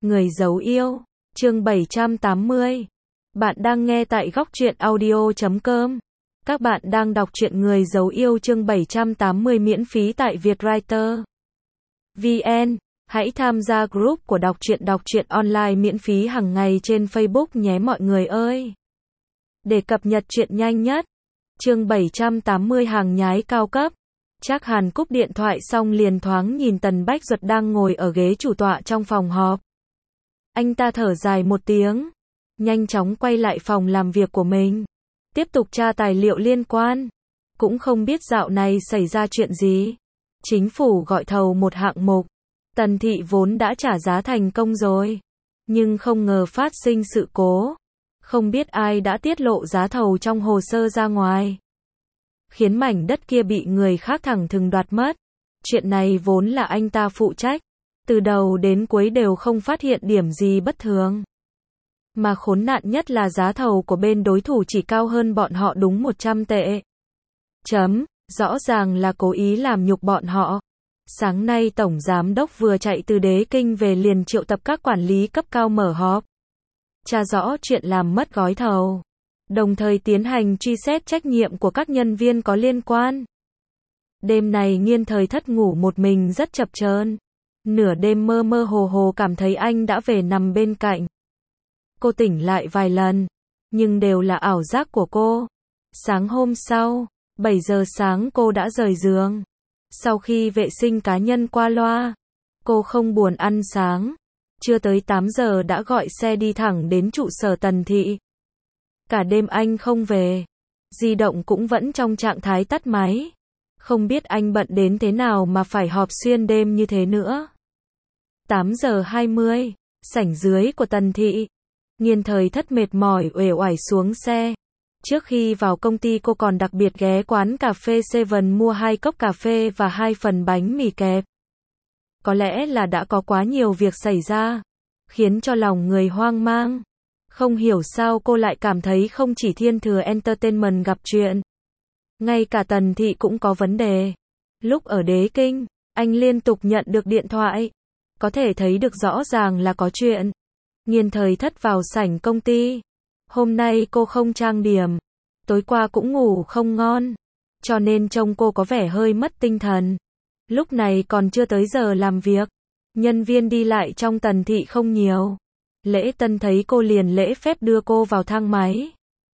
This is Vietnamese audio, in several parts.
Người giấu yêu, chương 780. Bạn đang nghe tại Góc Truyện Audio.com. Các bạn đang đọc truyện Người giấu yêu chương 780 miễn phí tại Vietwriter VN. Hãy tham gia group của đọc truyện online miễn phí hàng ngày trên Facebook nhé mọi người ơi. Để cập nhật truyện nhanh nhất. Chương 780 hàng nhái cao cấp. Trác Hàn cúp điện thoại xong liền thoáng nhìn Tần Bách Duật đang ngồi ở ghế chủ tọa trong phòng họp. Anh ta thở dài một tiếng, nhanh chóng quay lại phòng làm việc của mình, tiếp tục tra tài liệu liên quan. Cũng không biết dạo này xảy ra chuyện gì. Chính phủ gọi thầu một hạng mục, Tần thị vốn đã trả giá thành công rồi, nhưng không ngờ phát sinh sự cố. Không biết ai đã tiết lộ giá thầu trong hồ sơ ra ngoài, khiến mảnh đất kia bị người khác thẳng thừng đoạt mất. Chuyện này vốn là anh ta phụ trách, từ đầu đến cuối đều không phát hiện điểm gì bất thường. Mà khốn nạn nhất là giá thầu của bên đối thủ chỉ cao hơn bọn họ đúng 100 tệ. Rõ ràng là cố ý làm nhục bọn họ. Sáng nay Tổng Giám đốc vừa chạy từ Đế Kinh về liền triệu tập các quản lý cấp cao mở họp, tra rõ chuyện làm mất gói thầu, đồng thời tiến hành truy xét trách nhiệm của các nhân viên có liên quan. Đêm này Nghiên Thời Thất ngủ một mình rất chập chờn. Nửa đêm mơ mơ hồ hồ cảm thấy anh đã về nằm bên cạnh. Cô tỉnh lại vài lần, nhưng đều là ảo giác của cô. Sáng hôm sau, 7 giờ sáng cô đã rời giường. Sau khi vệ sinh cá nhân qua loa, cô không buồn ăn sáng. Chưa tới 8 giờ đã gọi xe đi thẳng đến trụ sở Tần thị. Cả đêm anh không về, di động cũng vẫn trong trạng thái tắt máy. Không biết anh bận đến thế nào mà phải họp xuyên đêm như thế nữa. 8 giờ 20, sảnh dưới của Tần thị. Nghiên Thời Thất mệt mỏi uể oải xuống xe. Trước khi vào công ty cô còn đặc biệt ghé quán cà phê Seven mua 2 cốc cà phê và 2 phần bánh mì kẹp. Có lẽ là đã có quá nhiều việc xảy ra, khiến cho lòng người hoang mang. Không hiểu sao cô lại cảm thấy không chỉ Thiên Thừa Entertainment gặp chuyện, ngay cả Tần thị cũng có vấn đề. Lúc ở Đế Kinh, anh liên tục nhận được điện thoại, có thể thấy được rõ ràng là có chuyện. Nghiên Thời Thất vào sảnh công ty. Hôm nay cô không trang điểm, tối qua cũng ngủ không ngon, cho nên trông cô có vẻ hơi mất tinh thần. Lúc này còn chưa tới giờ làm việc, nhân viên đi lại trong Tần thị không nhiều. Lễ Tân thấy cô liền lễ phép đưa cô vào thang máy.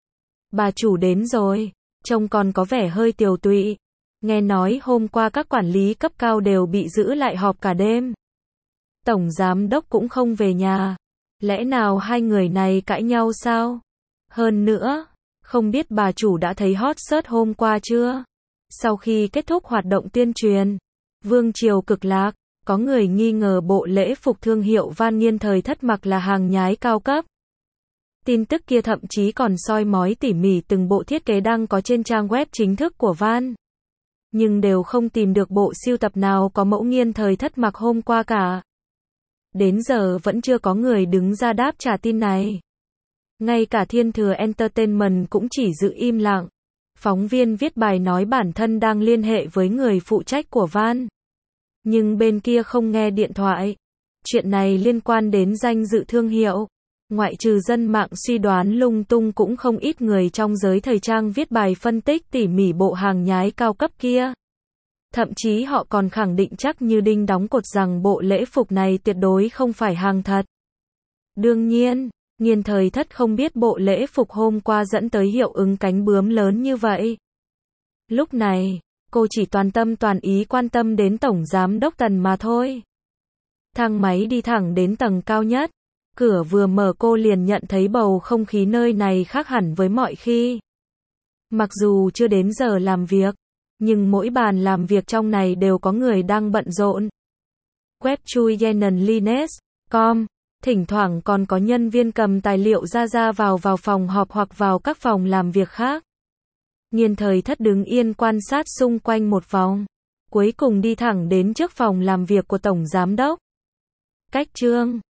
Bà chủ đến rồi, trông còn có vẻ hơi tiều tụy. Nghe nói hôm qua các quản lý cấp cao đều bị giữ lại họp cả đêm. Tổng Giám đốc cũng không về nhà. Lẽ nào hai người này cãi nhau sao? Hơn nữa, không biết bà chủ đã thấy hot search hôm qua chưa? Sau khi kết thúc hoạt động tuyên truyền, Vương Triều Cực Lạc, có người nghi ngờ bộ lễ phục thương hiệu Van Nghiên Thời Thất mặc là hàng nhái cao cấp. Tin tức kia thậm chí còn soi mói tỉ mỉ từng bộ thiết kế đang có trên trang web chính thức của Van. Nhưng đều không tìm được bộ sưu tập nào có mẫu Nghiên Thời Thất mặc hôm qua cả. Đến giờ vẫn chưa có người đứng ra đáp trả tin này. Ngay cả Thiên Thừa Entertainment cũng chỉ giữ im lặng. Phóng viên viết bài nói bản thân đang liên hệ với người phụ trách của Van, nhưng bên kia không nghe điện thoại. Chuyện này liên quan đến danh dự thương hiệu. Ngoại trừ dân mạng suy đoán lung tung cũng không ít người trong giới thời trang viết bài phân tích tỉ mỉ bộ hàng nhái cao cấp kia. Thậm chí họ còn khẳng định chắc như đinh đóng cột rằng bộ lễ phục này tuyệt đối không phải hàng thật. Đương nhiên, Nghiên Thời Thất không biết bộ lễ phục hôm qua dẫn tới hiệu ứng cánh bướm lớn như vậy. Lúc này, cô chỉ toàn tâm toàn ý quan tâm đến Tổng Giám đốc Tần mà thôi. Thang máy đi thẳng đến tầng cao nhất. Cửa vừa mở cô liền nhận thấy bầu không khí nơi này khác hẳn với mọi khi. Mặc dù chưa đến giờ làm việc, nhưng mỗi bàn làm việc trong này đều có người đang bận rộn. Web chui yenenlines.com. Thỉnh thoảng còn có nhân viên cầm tài liệu ra vào phòng họp hoặc vào các phòng làm việc khác. Nghiên Thời Thất đứng yên quan sát xung quanh một vòng, cuối cùng đi thẳng đến trước phòng làm việc của Tổng Giám đốc. Cách chương